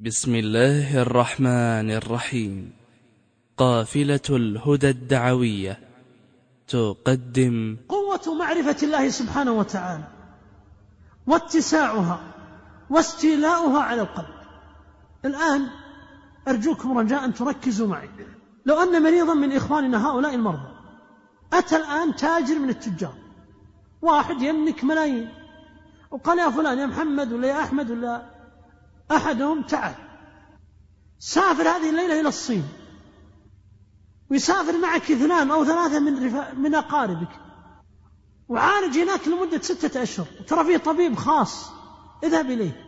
بسم الله الرحمن الرحيم. قافلة الهدى الدعوية تقدم قوة معرفة الله سبحانه وتعالى واتساعها واستيلاؤها على القلب. الآن أرجوكم رجاء تركزوا معي. لو أن مريضا من إخواننا هؤلاء المرضى أتى الآن تاجر من التجار، واحد يملك ملايين، وقال يا فلان يا محمد ولا يا أحمد ولا أحدهم تعال سافر هذه الليلة إلى الصين، ويسافر معك 2 أو 3 من أقاربك، وعالج هناك لمدة 6 أشهر، ترى فيه طبيب خاص اذهب إليه.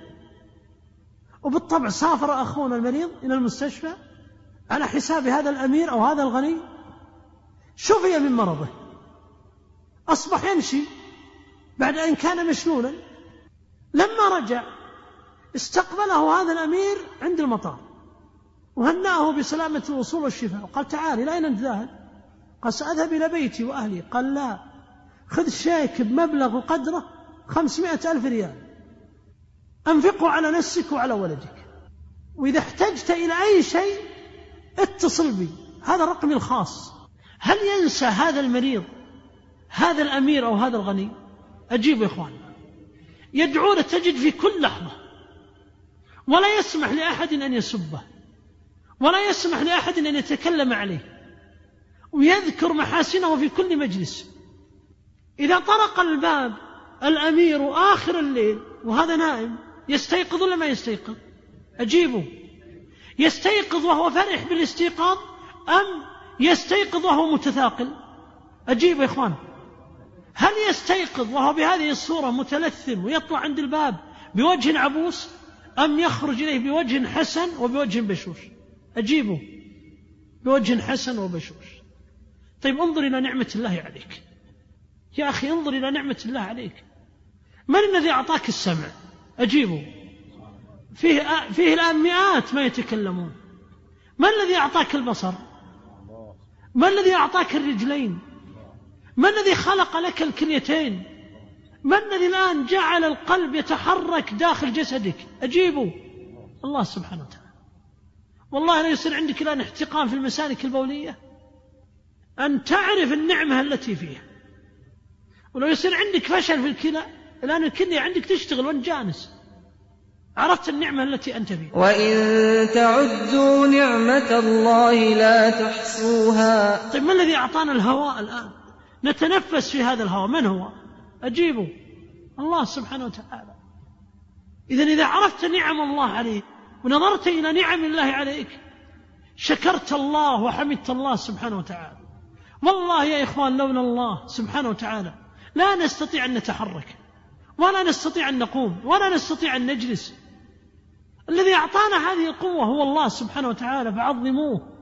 وبالطبع سافر أخونا المريض إلى المستشفى على حساب هذا الأمير أو هذا الغني، شفي من مرضه، أصبح يمشي بعد أن كان مشلولا. لما رجع استقبله هذا الأمير عند المطار وهنأه بسلامة الوصول والشفاء، وقال تعال إلى أين أنت ذاهب؟ قال سأذهب إلى بيتي وأهلي. قال لا، خذ شيك بمبلغ قدره 500,000 ريال أنفقه على نفسك وعلى ولدك، وإذا احتجت إلى أي شيء اتصل بي، هذا رقمي الخاص. هل ينسى هذا المريض هذا الأمير أو هذا الغني؟ أجيب يا إخوان، يدعون تجد في كل لحظة، ولا يسمح لأحد أن يسبه، ولا يسمح لأحد أن يتكلم عليه، ويذكر محاسنه في كل مجلس. إذا طرق الباب الأمير آخر الليل وهذا نائم، يستيقظ ولا ما يستيقظ؟ أجيبه، يستيقظ وهو فرح بالاستيقاظ أم يستيقظ وهو متثاقل؟ أجيب يا إخوان، هل يستيقظ وهو بهذه الصورة متلثم ويطلع عند الباب بوجه عبوس، أم يخرج إليه بوجه حسن وبوجه بشوش؟ أجيبه، بوجه حسن وبشوش. طيب انظر إلى نعمة الله عليك يا أخي، انظر إلى نعمة الله عليك. من الذي أعطاك السمع؟ أجيبه، فيه الآن مئات ما يتكلمون. من الذي أعطاك البصر؟ من الذي أعطاك الرجلين؟ من الذي خلق لك الكليتين؟ من الذي الآن جعل القلب يتحرك داخل جسدك؟ أجيبه، الله سبحانه وتعالى. والله لا يصير عندك الآن احتقان في المسالك البولية أن تعرف النعمة التي فيها، ولو يصير عندك فشل في الكلى، الآن الكلية عندك تشتغل وانت جالس، عرفت النعمة التي أنت فيها. وإن تعدوا نعمة الله لا تحصوها. طيب ما الذي أعطانا الهواء الآن نتنفس في هذا الهواء؟ من هو؟ أجيبه، الله سبحانه وتعالى. إذا عرفت نعم الله عليك ونظرت إلى نعم الله عليك، شكرت الله وحمدت الله سبحانه وتعالى. والله يا إخوان لولا الله سبحانه وتعالى لا نستطيع أن نتحرك، ولا نستطيع أن نقوم، ولا نستطيع أن نجلس. الذي أعطانا هذه القوة هو الله سبحانه وتعالى، فعظموه